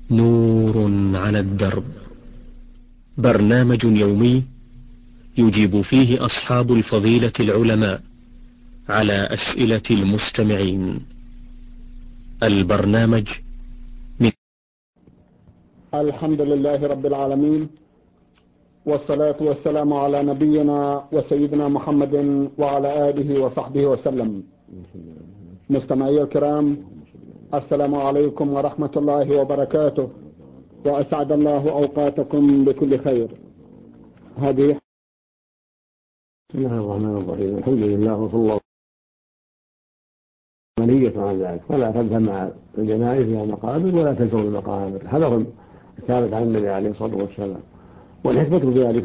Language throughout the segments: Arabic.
نور على الدرب، برنامج يومي يجيب فيه أصحاب الفضيلة العلماء على أسئلة المستمعين. البرنامج من الحمد لله رب العالمين، والصلاة والسلام على نبينا وسيدنا محمد وعلى آله وصحبه وسلم. مستمعي الكرام، السلام عليكم ورحمة الله وبركاته، وأسعد الله أوقاتكم بكل خير. هذه بسم الله الرحمن الرحيم. الحمد لله وصلى الله منية عن ذلك، فلا تذهب مع الجنائز إلى المقابر ولا تزور المقابر. هذا هو الثابت عن النبي عليه الصلاة والسلام، والحكمة في ذلك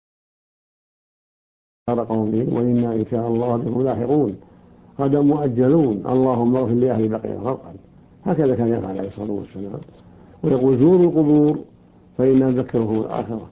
قوم وإنا إن شاء الله بكم لاحقون غدا مؤجلون اللهم اغفر لأهل بقية غرقا. هكذا كان يفعل عليه الصلاة والسلام، ويقول زوروا القبور فإنها تذكركم الآخرة،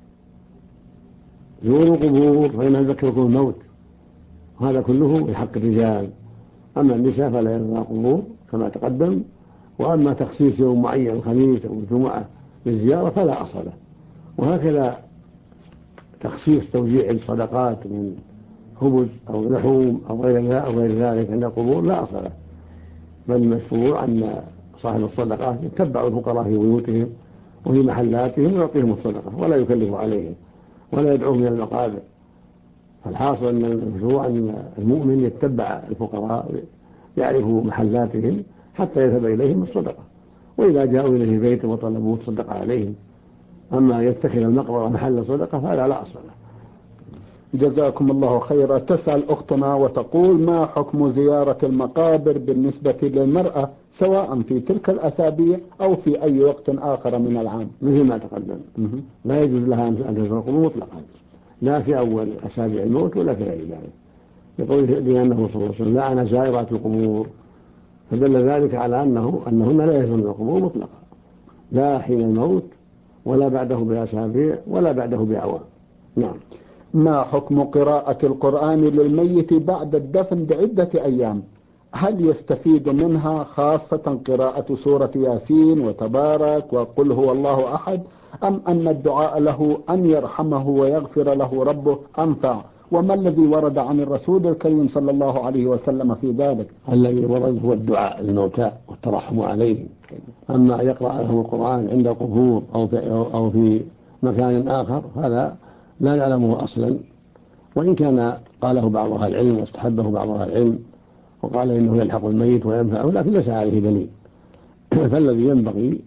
زوروا القبور فإنها تذكركم الموت. هذا كله بحق الرجال، أما النساء فلا يزورن القبور كما تقدم. وأما تخصيص يوم معين الخميس أو الجمعة للزيارة فلا أصل له. وهكذا تخصيص توزيع الصدقات من خبز أو لحوم أو غير ذلك عند القبور لا أصل له، بل المشروع أن صاحب الصدقات يتبع الفقراء في بيوتهم وفي محلاتهم ويعطيهم الصدقة ولا يكلف عليهم ولا يدعوهم إلى المقابر. فالحاصل أن المشروع أن المؤمن يتبع الفقراء يعرفوا محلاتهم حتى يذهب إليهم الصدقة، وإذا جاءوا إليه البيت وطلبوه تصدق عليهم. أما يتخذ المقبرة محل صدقة فهذا لا أصل له. جزاكم الله خيرا. تسأل أختنا وتقول: ما حكم زيارة المقابر بالنسبة للمرأة سواء في تلك الأسابيع أو في أي وقت آخر من العام؟ مثل ما تقدم، لا يجوز لها أن تزور القبور مطلقا، لا في أول أسابيع الموت ولا في غير ذلك، يقول لأنه صلى الله عليه وسلم لعن زائرات القبور، فدل ذلك على أنهن لا يزورن القبور مطلقا، لا حين الموت ولا بعده بأسابيع ولا بعده بأعوام. نعم. ما حكم قراءة القرآن للميت بعد الدفن بعدة أيام؟ هل يستفيد منها خاصة قراءة سورة ياسين وتبارك وقل هو الله أحد، أم أن الدعاء له أن يرحمه ويغفر له ربه أنفع؟ وما الذي ورد عن الرسول الكريم صلى الله عليه وسلم في ذلك؟ الذي ورد هو الدعاء للموتى والترحم عليهم. أما يقرأ لهم القرآن عند القبور أو في مكان آخر هذا لا يعلمه أصلا، وإن كان قاله بعض أهل العلم واستحبه بعض أهل العلم وقال إنه يلحق الميت وينفعه، لكن ليس عليه دليل. فالذي ينبغي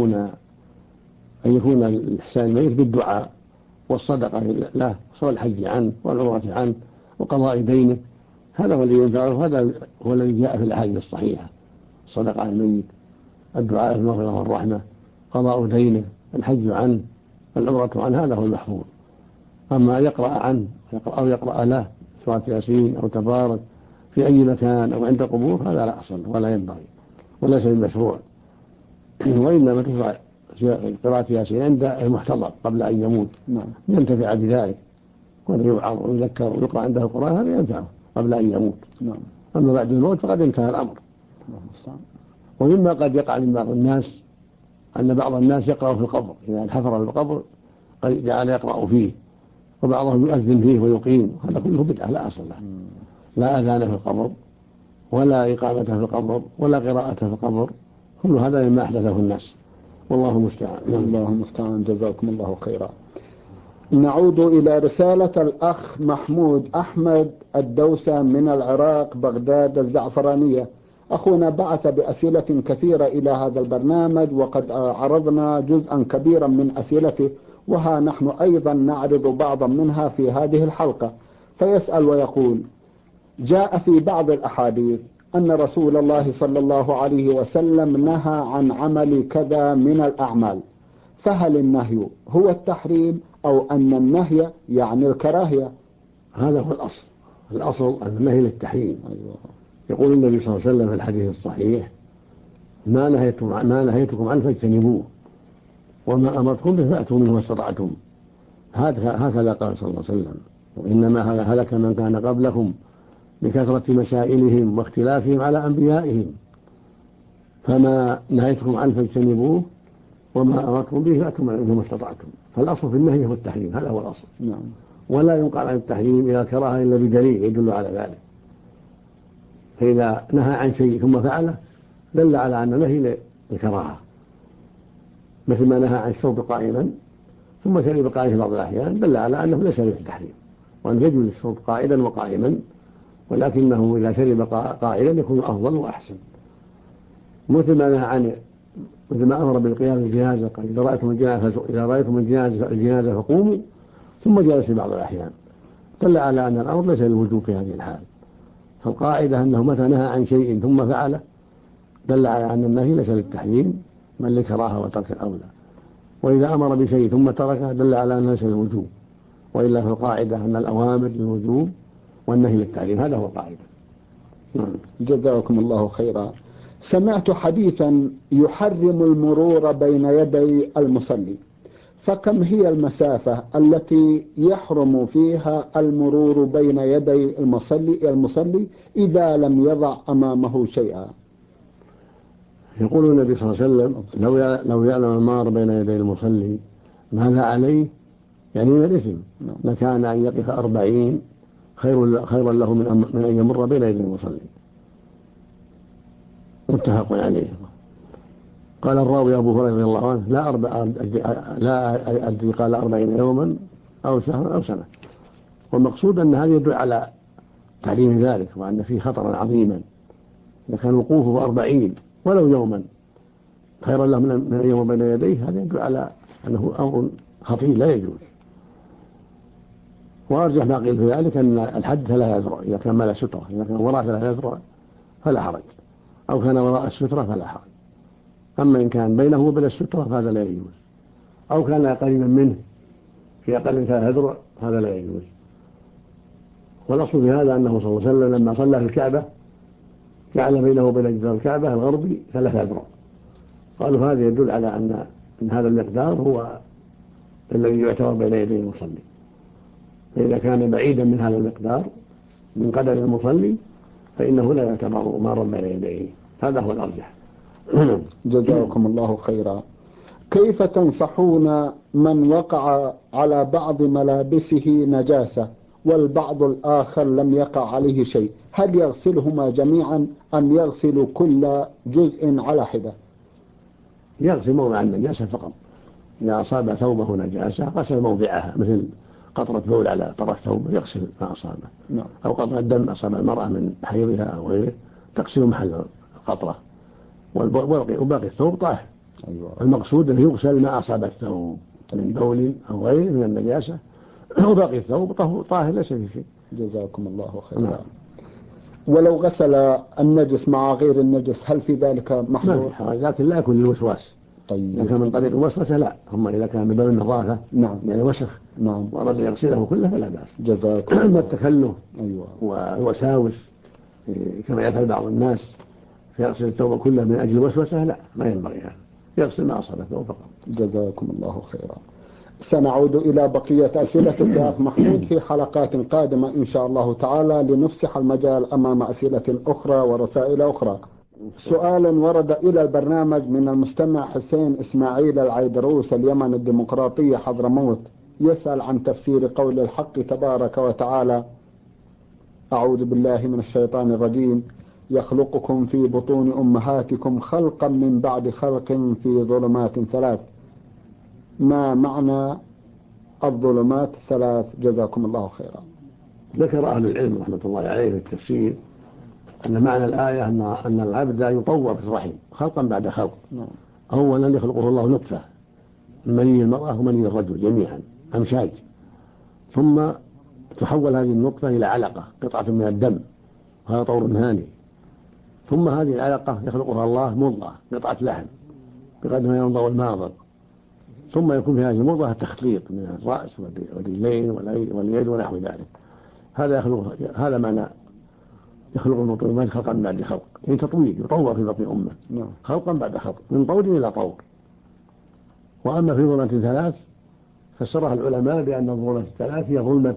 أن يكون الإحسان الميت بالدعاء والصدقة له والحج عنه والعمرة عنه وقضاء دينه، هذا هو الذي ينفعه. هذا هو الذي جاء في الأحاديث الصحيحة: الصدقة عن الميت، الدعاء بالمغفرة والرحمة، قضاء دينه، الحج عنه، العمرة عنه، هذا هو المحفوظ. أما يقرأ عنه أو يقرأ له سورة ياسين أو تبارك في أي مكان أو عند قبور هذا لا أصل ولا ينبغي وليس بالمشروع. وإنما تشرع قراءة ياسين عند المحتضر قبل أن يموت ينتفع بذلك، ويوعظ ويذكر ويقرأ عنده القرآن هذا ينفعه قبل أن يموت. أما بعد الموت فقد انتهى الأمر. ومما قد يقع من بعض الناس أن بعض الناس يقرأ في القبر، إذا حفر القبر قد جعل يقرأ فيه، وبعضهم يؤذن فيه ويقيم، هذا كله بدعة لا أصل له. لا أذان في القبر ولا إقامة في القبر ولا قراءة في القبر، كل هذا مما أحدثه الناس، والله المستعان. الله المستعان. جزاكم الله خيرا. نعود إلى رسالة الأخ محمود أحمد الدوسة من العراق بغداد الزعفرانية. أخونا بعث بأسئلة كثيرة إلى هذا البرنامج، وقد عرضنا جزءا كبيرا من أسئلته، وها نحن أيضا نعرض بعضا منها في هذه الحلقة. فيسأل ويقول: جاء في بعض الأحاديث أن رسول الله صلى الله عليه وسلم نهى عن عمل كذا من الأعمال، فهل النهي هو التحريم أو أن النهي يعني الكراهية؟ هذا هو الأصل أن النهي للتحريم. يقول النبي صلى الله عليه وسلم في الحديث الصحيح: ما نهيتكم عنه فاجتنبوه وما أمرتكم به فأتوا منه ما استطعتم. هكذا قال صلى الله عليه وسلم: وإنما هلك من كان قبلكم بكثرة مسائلهم واختلافهم على أنبيائهم، فما نهيتكم عنه فاجتنبوه وما أمرتم به فأتوا منه ما استطعتم. فالأصل في النهي هو التحريم، هذا هو الأصل. نعم. ولا ينقل عن التحريم إلى الكراهة إلا بدليل يدل على ذلك. فإذا نهى عن شيء ثم فعله دل على أن نهي للكراهة، مثل ما نهى عن الشرب قائما ثم شرب قائما في بعض الأحيان دل على أنه ليس للتحريم، وأن يجوز الشرب قائدا وقائما، ولكنه إذا شرب قائلا يكون أفضل وأحسن. مثل ما أمر بالقيام بالجنازة، قال إذا رأيتم الجنازة فقوموا، ثم جلس في بعض الأحيان، دل على أن الأمر ليس للوجوب في هذه الحال. فالقاعدة أنه متى نهى عن شيء ثم فعله دل على أن النهي ليس للتحريم بل للكراهة وترك الأولى، وإذا أمر بشيء ثم تركه دل على أنه ليس للوجوب، وإلا فالقاعدة أن الأوامر للوجوب والنهي للتحريم، هذا هو القاعدة. جزاكم الله خيرا. سمعت حديثا يحرم المرور بين يدي المصلي، فكم هي المسافة التي يحرم فيها المرور بين يدي المصلي إذا لم يضع أمامه شيئا؟ يقول النبي صلى الله عليه وسلم لو يعلم المار بين يدي المصلي ماذا عليه، يعني من الإثم، لكان أن يقف 40 خيرا له من أن يمر بين يدي المصلي. متفق عليه. قال الراوي أبو هريرة رضي الله عنه لا أدري قال 40 يوما أو شهرا أو سنة. والمقصود أن هذا يدل على تحريم ذلك، وأن فيه خطرا عظيما. إذا كان وقوفه 40 ولو يوما خيرا له من أن يمر بين يديه، هذا يدل على أنه أمر خطير لا يجوز. وأرجح ما قيل في ذلك أن الحد 3 أذرع إذا كان مال سترة، إذا كان وراء 3 أذرع فلا حرج، أو كان وراء السترة فلا حرج. أما إن كان بينه وبين السترة فهذا لا يجوز، أو كان قريبا منه في أقل من 3 أذرع هذا لا يجوز. والأصل في هذا أنه صلى الله عليه وسلم لما صلى في الكعبة جعل بينه وبين جدار الكعبة الغربي 3 أذرع. قالوا هذا يدل على أن هذا المقدار هو الذي يعتبر بين يدي المصلي، فإذا كان بعيدا من هذا المقدار من قدر المصلي فإنه لا يعتبر مارا بين يديه. هذا هو الأرجح. جزاكم الله خيرا. كيف تنصحون من وقع على بعض ملابسه نجاسة والبعض الآخر لم يقع عليه شيء؟ هل يغسلهما جميعا أم يغسل كل جزء على حدة؟ يغسل موضع النجاسة فقط. إذا أصاب ثوبه نجاسة غسل موضعها، مثل قطرة بول على طرف ثوبه يغسل ما أصابه. نعم. أو قطرة دم أصاب المرأة من حيضها أو غيره تغسل محل القطرة، وباقي الثوب طاهر. أيوة. المقصود أنه يغسل ما أصاب الثوب من بول أو غيره من النجاسة، وباقي الثوب طاهر ليس فيه شيء. جزاكم الله خيرا. نعم. ولو غسل النجس مع غير النجس هل في ذلك محظور؟ لكن لا يكون للوسواس. طيب. إذا كان من طريق الوسوسة لا، أما إذا كان من باب النظافة نعم. يعني وسخ نعم. وأراد يغسله كله فلا بأس. جزاكم أما الله. التكلف أيوة. والوساوس كما يفعل بعض الناس فيغسل الثوب كله من أجل الوسوسة، لا، ما ينبغي هذا، يغسل ما أصاب الثوب فقط. جزاكم الله خيرا. سنعود إلى بقية أسئلتك يا أخ محمود في حلقات قادمة إن شاء الله تعالى، لنفسح المجال أمام أسئلة أخرى ورسائل أخرى. سؤال ورد إلى البرنامج من المستمع حسين إسماعيل العيدروس، اليمن الديمقراطية حضرموت، يسأل عن تفسير قول الحق تبارك وتعالى: أعوذ بالله من الشيطان الرجيم، يخلقكم في بطون أمهاتكم خلقا من بعد خلق في ظلمات 3. ما معنى الظلمات 3؟ جزاكم الله خيرا. ذكر أهل العلم رحمة الله عليه في التفسير أن معنى الآية أن العبد يطور في الرحم خلقا بعد خلق. أولا يخلقه الله نطفة من مني المرأة ومني الرجل جميعا أمشاج، ثم تحول هذه النطفة إلى علقة قطعة من الدم، هذا طور هاني. ثم هذه العلقة يخلقها الله مضغة قطعة لحم بقدر ما ينضغ الماضغ، ثم يكون في هذه المضغة التخليط من الرأس والرجلين واليد ونحو ذلك. هذا معنى يخلق البطن خلقا بعد خلق، يعني تطوير، يطور في بطن أمه خلقا بعد خلق من طور إلى طور. وأما في ظلمة 3 فسرها العلماء بأن الظلمة 3 هي ظلمة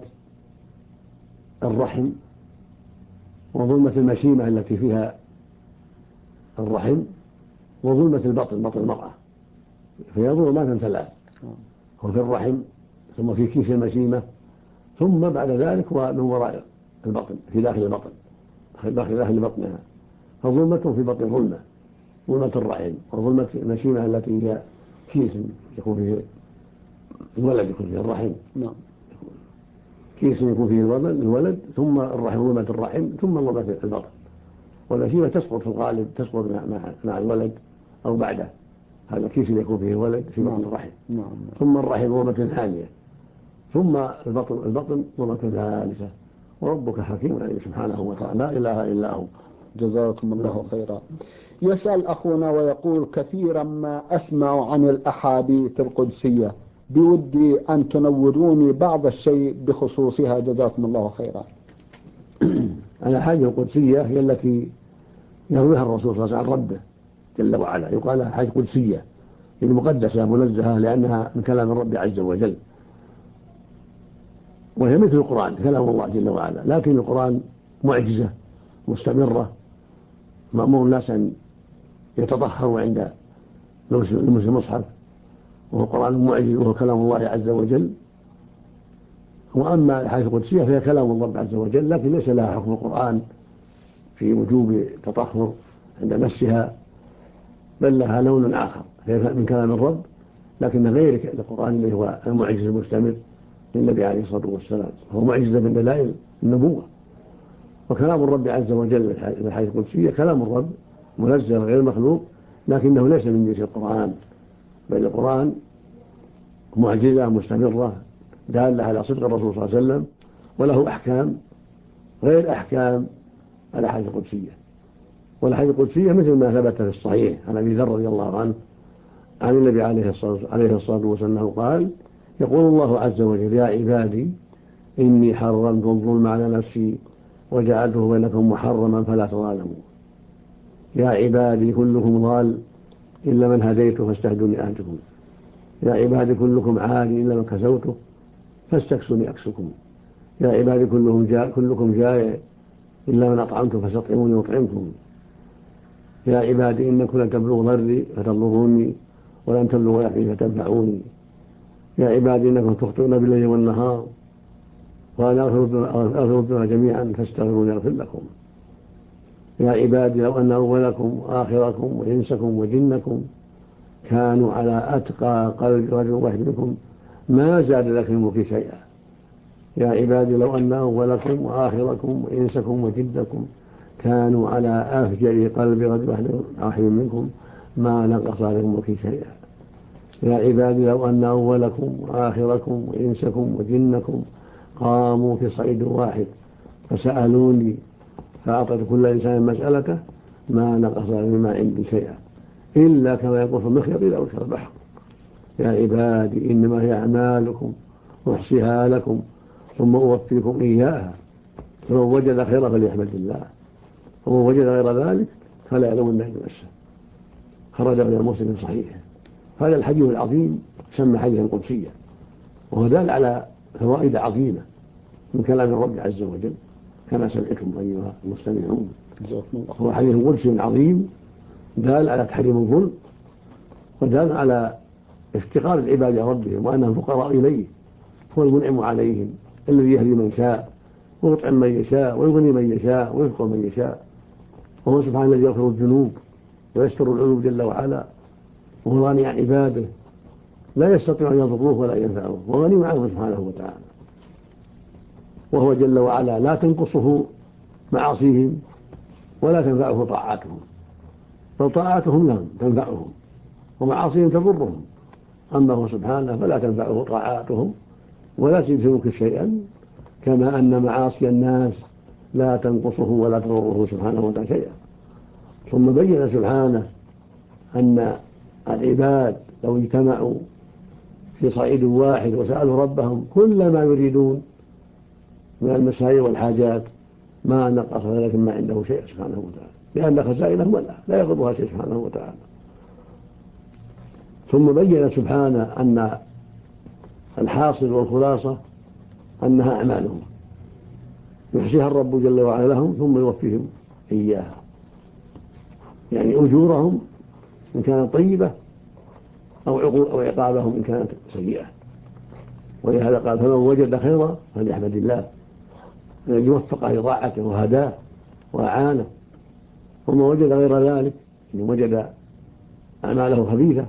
الرحم وظلمة المشيمة التي فيها الرحم وظلمة البطن، بطن المرأة، فهي ظلمات ثلاث: وفي الرحم، ثم في كيس المشيمة، ثم بعد ذلك ومن وراء البطن في داخل البطن، داخل بطنها. فظلمة في بطن ظلمة، ظلمة الرحم، وظلمة المشيمة التي هي كيس يكون فيه الولد، يكون فيه الرحم. نعم. كيس يكون فيه الولد، ثم الرحم، ظلمة الرحم، ثم ظلمة البطن. والمشيمة تسقط في الغالب، تسقط مع الولد أو بعده. هذا الكيس يكون فيه الولد في بطن الرحم. ثم الرحم ظلمة ثانية، ثم البطن ظلمة ثالثة. وربك حكيم عليم سبحانه وتعالى، لا إله إلا هو. جزاكم الله خيرا. يسأل أخونا ويقول: كثيرا ما أسمع عن الأحاديث القدسية، بودي أن تنوروني بعض الشيء بخصوصها، جزاكم الله خيرا. الأحاديث القدسية هي التي يرويها الرسول صلى الله عليه وسلم عن ربه جل وعلا، يقال لها أحاديث قدسية، المقدسة منزهة، لأنها من كلام الرب عز وجل، وهي مثل القرآن كلام الله جل وعلا. لكن القرآن معجزة مستمرة، مأمور الناس أن يتطهروا عند لمس المصحف، وهو قرآن معجز وهو كلام الله عز وجل. وأما الأحاديث القدسية فهي كلام الرب عز وجل، لكن ليس لها حكم القرآن في وجوب التطهر عند مسها، بل لها لون آخر، هي من كلام الرب لكن غير القرآن اللي هو المعجز المستمر للنبي عليه الصلاة والسلام. هو معجزة من دلائل النبوة. وكلام الرب عز وجل في الحديث القدسية كلام الرب منزل غير مخلوق، لكنه ليس من جنس القرآن، بل القرآن معجزة مستمرة دالة على صدق الرسول صلى الله عليه وسلم، وله أحكام غير أحكام الأحاديث القدسية. والأحاديث القدسية مثل ما ثبت في الصحيح عن أبي ذر رضي الله عنه عن النبي عليه الصلاة والسلام قال: يقول الله عز وجل: يا عبادي إني حرمت الظلم على نفسي وجعلته بينكم محرما فلا تظالموا. يا عبادي كلكم ضال إلا من هديته فاستهدوني أهدكم. يا عبادي كلكم عار إلا من كسوته فاستكسوني أكسكم. يا عبادي كلكم جائع إلا من أطعمته فاستطعموني أطعمكم. يا عبادي إنكم لن تبلغوا ضري فتضروني ولن تبلغوا نفعي فتنفعوني. يا عبادي إنكم تخطئون بالليل والنهار وأنا أغفر الذنوب جميعا فاستغفروني أغفر لكم. يا عبادي لو أن أولكم وآخركم وإنسكم وجنكم كانوا على أتقى قلب رجل واحد منكم ما زاد ذلك من ملكي شيئا. يا عبادي لو أن أولكم وآخركم وإنسكم وجنكم كانوا على أفجر قلب رجل واحد منكم ما نقص ذلك من ملكي شيئا. يا عبادي لو أن أولكم وآخركم وإنسكم وجنكم قاموا في صعيد واحد فسألوني فأعطيت كل إنسان مسألته ما نقص مما عندي شيئا إلا كما ينقص المخيط إلى وجه البحر. يا عبادي إنما هي أعمالكم أحصيها لكم ثم أوفيكم إياها، فمن وجد خيرا فليحمد الله ومن وجد غير ذلك فلا يلومن إلا نفسه. خرج من مسلم صحيح. هذا الحديث العظيم سمى حديثا قدسيا، وهو دال على فوائد عظيمة من كلام الرب عز وجل كما سمعتم أيها المستمعون. هو حديث قدسي عظيم دال على تحريم الظلم، ودال على افتقار العباد إلى ربهم وأنهم فقراء إليه، هو المنعم عليهم الذي يهدي من شاء ويطعم من يشاء ويغني من يشاء ويفقر من يشاء، وهو سبحانه الذي يغفر الذنوب ويستر العيوب جل وعلا، وهو غني عن عباده لا يستطيع أن يضروه ولا ينفعه، وغني عنه سبحانه وتعالى. وهو جل وعلا لا تنقصه معاصيهم ولا تنفعه طاعاتهم، بل طاعاتهم لهم تنفعهم ومعاصيهم تضرهم. أما هو سبحانه فلا تنفعه طاعاتهم ولا تزيد في ملكه شيئا، كما أن معاصي الناس لا تنقصه ولا تضره سبحانه وتعالى شيئا. ثم بين سبحانه أن العباد لو اجتمعوا في صعيد واحد وسألوا ربهم كل ما يريدون من المسائل والحاجات ما نقص ذلك ما عنده شيء سبحانه وتعالى، لأن خزائنه ملأ لا يغضبها شيء سبحانه وتعالى. ثم بين سبحانه أن الحاصل والخلاصة أنها أعمالهم يحصيها الرب جل وعلا لهم ثم يوفيهم إياها، يعني أجورهم إن كانت طيبة أو عقابهم إن كانت سيئة. ولهذا قال فمن وجد خيرا فليحمد الله الذي وفقه لطاعته وهداه وأعانه، ومن وجد غير ذلك إن وجد أعماله خبيثة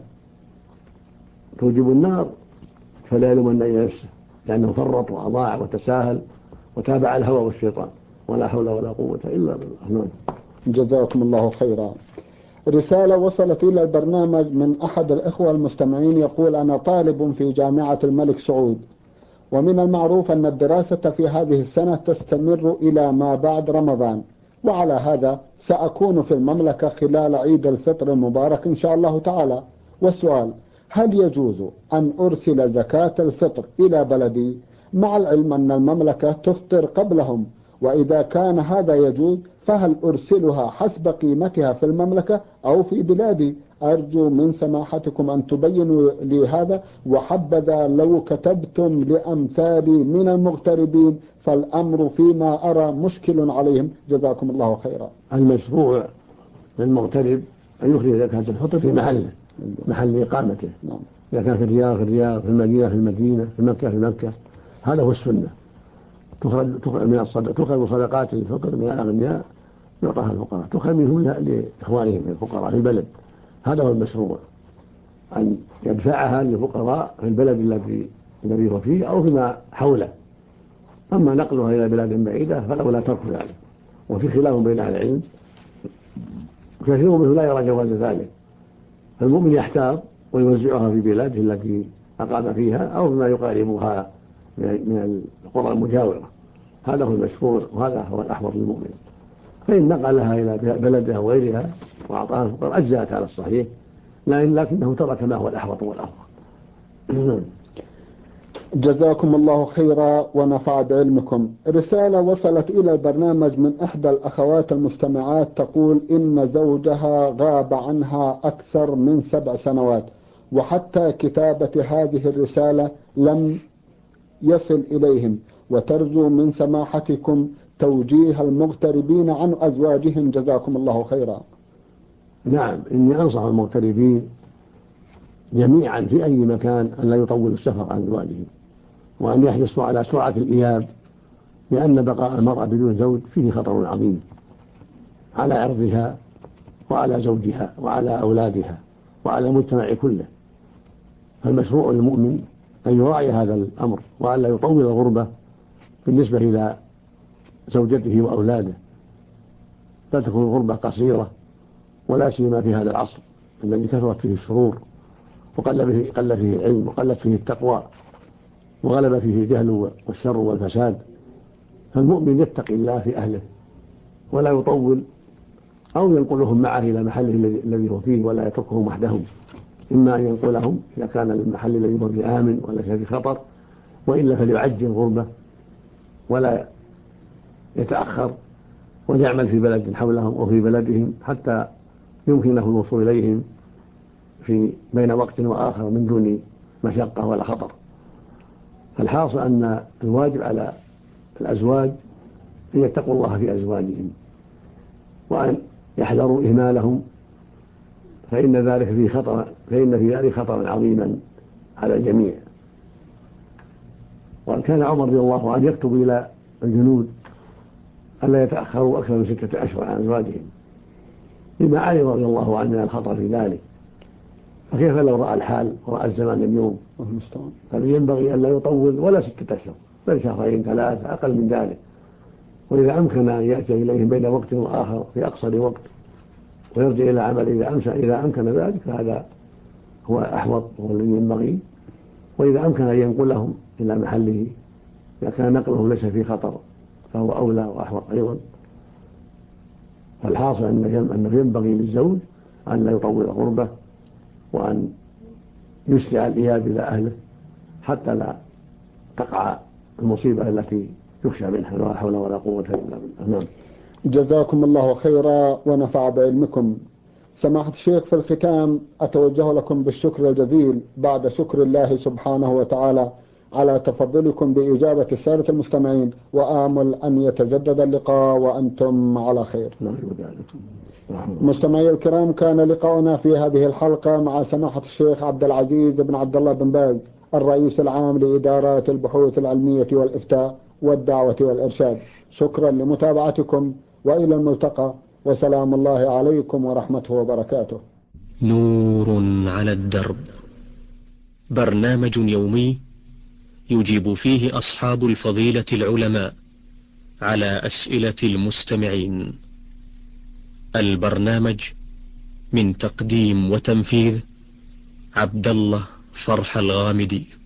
توجب النار فلا يلومن إلا نفسه، لأنه فرط وأضاع وتساهل وتابع الهوى والشيطان، ولا حول ولا قوة إلا بالله. جزاكم الله خيرا. رسالة وصلت إلى البرنامج من أحد الإخوة المستمعين يقول: أنا طالب في جامعة الملك سعود، ومن المعروف أن الدراسة في هذه السنة تستمر إلى ما بعد رمضان، وعلى هذا سأكون في المملكة خلال عيد الفطر المبارك إن شاء الله تعالى. والسؤال: هل يجوز أن أرسل زكاة الفطر إلى بلدي مع العلم أن المملكة تفطر قبلهم؟ وإذا كان هذا يجوز فهل أرسلها حسب قيمتها في المملكة أو في بلادي؟ أرجو من سماحتكم أن تبينوا لي هذا، وحبذا لو كتبتم لأمثالي من المغتربين فالأمر فيما أرى مشكل عليهم، جزاكم الله خيرا. المشروع للمغترب أن يخرج زكاة الفطر في محله، محل إقامته. إذا كان في الرياض في الرياض، في المدينة في المدينة، في مكة في مكة، هذا هو السنة. تخرج من تخرج صدقات الفطر من الأغنياء يعطاها الفقراء، تخرج منهم لإخوانهم الفقراء في البلد. هذا هو المشروع، أن يدفعها للفقراء في البلد الذي هو فيه أو فيما حوله. أما نقلها إلى بلاد بعيدة فلولا ترك ذلك. وفي خلاف بين أهل العلم، كثير منهم لا يرى جواز ذلك، فالمؤمن يحتاط ويوزعها في بلاده التي أقام فيها أو فيما يقاربها من القرى المجاورة. هذا هو المشروع وهذا هو الأحوط للمؤمن. فإن نقلها إلى بلدها وغيرها وأعطاها الفقراء أجزأت على الصحيح، لكنه ترك ما هو الأحوط والأفضل. جزاكم الله خيرا ونفع بعلمكم. رسالة وصلت إلى البرنامج من إحدى الأخوات المستمعات تقول إن زوجها غاب عنها أكثر من 7 سنوات، وحتى كتابة هذه الرسالة لم يصل إليهم، وترجو من سماحتكم توجيه المغتربين عن أزواجهم، جزاكم الله خيرا. نعم، إني أنصح المغتربين جميعا في أي مكان أن لا يطول السفر عن أزواجهم، وأن يحرصوا على سرعة الإياب، لأن بقاء المرأة بدون زوج فيه خطر عظيم على عرضها وعلى زوجها وعلى أولادها وعلى المجتمع كله. فالمشروع للمؤمن أن يراعي هذا الأمر وأن لا يطول الغربة بالنسبة إلى زوجته وأولاده، لا تكون الغربة قصيرة، ولا سيما في هذا العصر الذي كثرت فيه الشرور قل فيه العلم وقلت فيه التقوى وغلب فيه الجهل والشر والفساد. فالمؤمن يتقي الله في أهله ولا يطول، أو ينقلهم معه إلى محله الذي هو فيه ولا يتركهم وحدهم، إما أن ينقلهم إذا كان المحل الذي هو فيه آمن ولا في خطر، وإلا فليعجل غربة ولا يتأخر ويعمل في بلد حولهم أو في بلدهم حتى يمكنه الوصول إليهم في بين وقت وآخر من دون مشقة ولا خطر. فالحاصل أن الواجب على الأزواج أن يتقوا الله في أزواجهم وأن يحذروا إهمالهم، فإن في ذلك خطرا عظيما على الجميع. وأن كان عمر رضي الله عنه يكتب إلى الجنود ألا يتأخروا أكثر من 6 أشهر عن أزواجهم، لما علم رضي الله عنه من الخطر في ذلك. فكيف لو رأى الحال ورأى الزمان اليوم؟ فينبغي أن لا يطول ولا 6 أشهر، بل 2 3 أقل من ذلك. وإذا أمكن أن يأتي إليهم بين وقت وآخر في أقصر وقت ويرجع إلى عمل إذا أمكن ذلك، فهذا هو أحوط والذي ينبغي. وإذا أمكن أن ينقلهم إلى محله إذا كان نقلهم ليس في خطر فهو أولى وأحوط أيضا. فالحاصل أنه ينبغي للزوج أن لا يطول الغربة وأن يسرع الإياب إلى أهله حتى لا تقع المصيبة التي يخشى منها، لا حول ولا قوة إلا بالله. نعم. جزاكم الله خيرا ونفع بعلمكم. سماحة الشيخ، في الختام أتوجه لكم بالشكر الجزيل بعد شكر الله سبحانه وتعالى على تفضلكم بإجابة السادة المستمعين، وآمل أن يتجدد اللقاء وأنتم على خير. مستمعي الكرام، كان لقاؤنا في هذه الحلقة مع سماحة الشيخ عبد العزيز بن عبد الله بن باز، الرئيس العام لإدارات البحوث العلمية والإفتاء والدعوة والإرشاد. شكرا لمتابعتكم، وإلى الملتقى، وسلام الله عليكم ورحمته وبركاته. نور على الدرب، برنامج يومي يجيب فيه أصحاب الفضيلة العلماء على أسئلة المستمعين. البرنامج من تقديم وتنفيذ عبد الله فرح الغامدي.